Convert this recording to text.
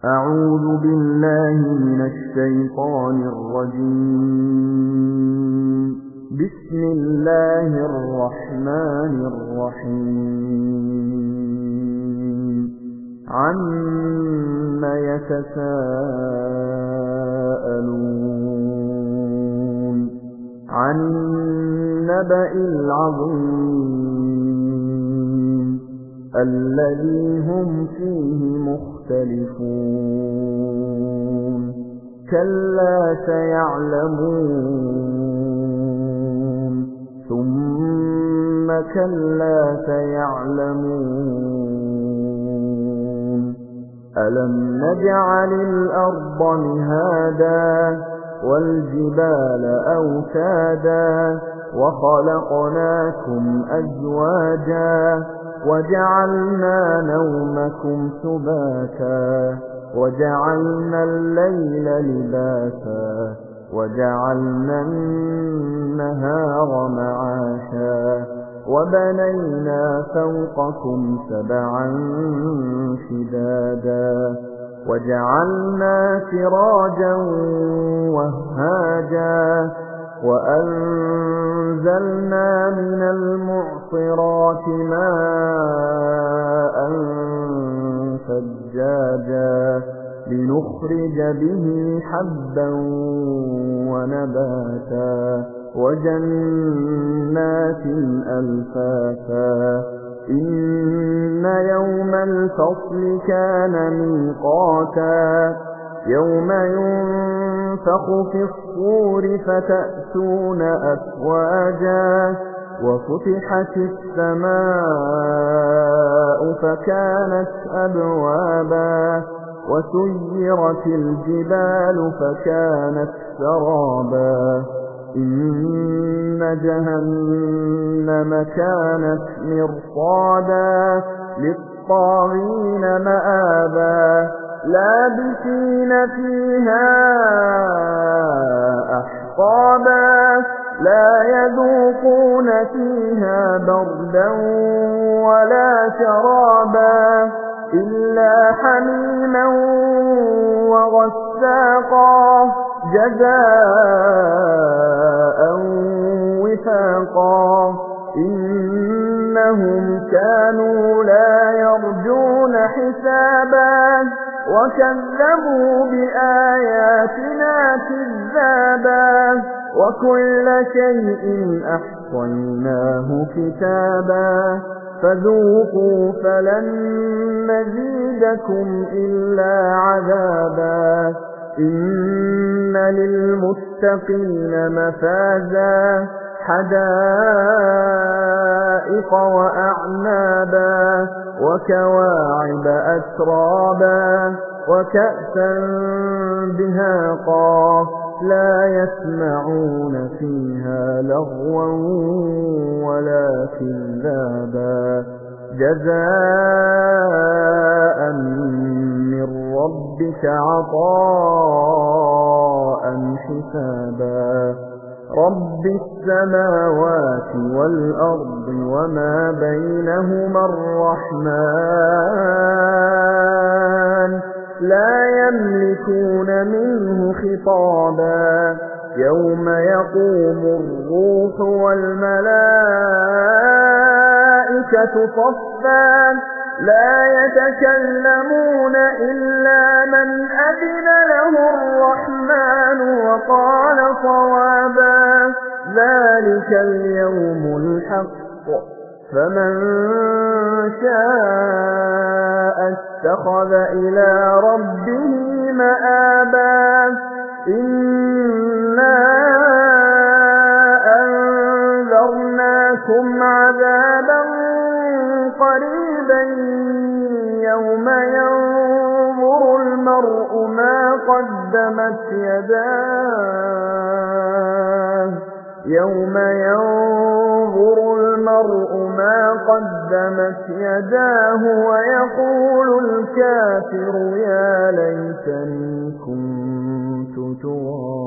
أعوذ بالله من الشيطان الرجيم. بسم الله الرحمن الرحيم. عَمَّ يتساءلون. عن النبأ العظيم الذي هم فيه مختلفون. كلا سيعلمون ثم كلا سيعلمون. ألم نجعل الأرض مهادا والجبال أوتادا وخلقناكم أزواجا وجعلنا نومكم سباتا وجعلنا الليل لباسا وجعلنا النهار معاشا وبنينا فوقكم سبعا شدادا وجعلنا سراجا وهاجا وأنزلنا من المعصرات ماء ثجاجا لنخرج به حبا ونباتا وجنات ألفافا. إن يوم الفصل كان ميقاتا يوم ينفخ في الصور فتأتون أفواجا وفتحت السماء فكانت أبوابا وسيرت الجبال فكانت سرابا. إن جهنم كانت مرصادا للطاغين مآبا لابثين فيها أحقابا لا يذوقون فيها بردا ولا شرابا إلا حميما وغساقا جزاء وفاقا. إنهم كانوا لا يرجون حسابا وكذبوا بآياتنا كذابا وكل شيء أحصيناه كتابا فذوقوا فلن نزيدكم إلا عذابا. إن للمتقين مفازا حدائق وأعنابا وكواعب أترابا وكأسا دهاقا لا يسمعون فيها لغوا ولا كذابا جزاء من ربك عطاء حسابا. رب السماوات والأرض وما بينهما الرحمن لا يملكون منه خطابا. يوم يقوم الروح والملائكة صفا لا يتكلمون إلا من أذن له الرحمن وقال صوابا. ذلك اليوم الحق فمن شاء اتخذ إلى ربه مآبا. إنا أنذرناكم عذابا قريبا يوم ينظر المرء ما قدمت يداه ويقول الكافر يا ليتني كنت ترابا.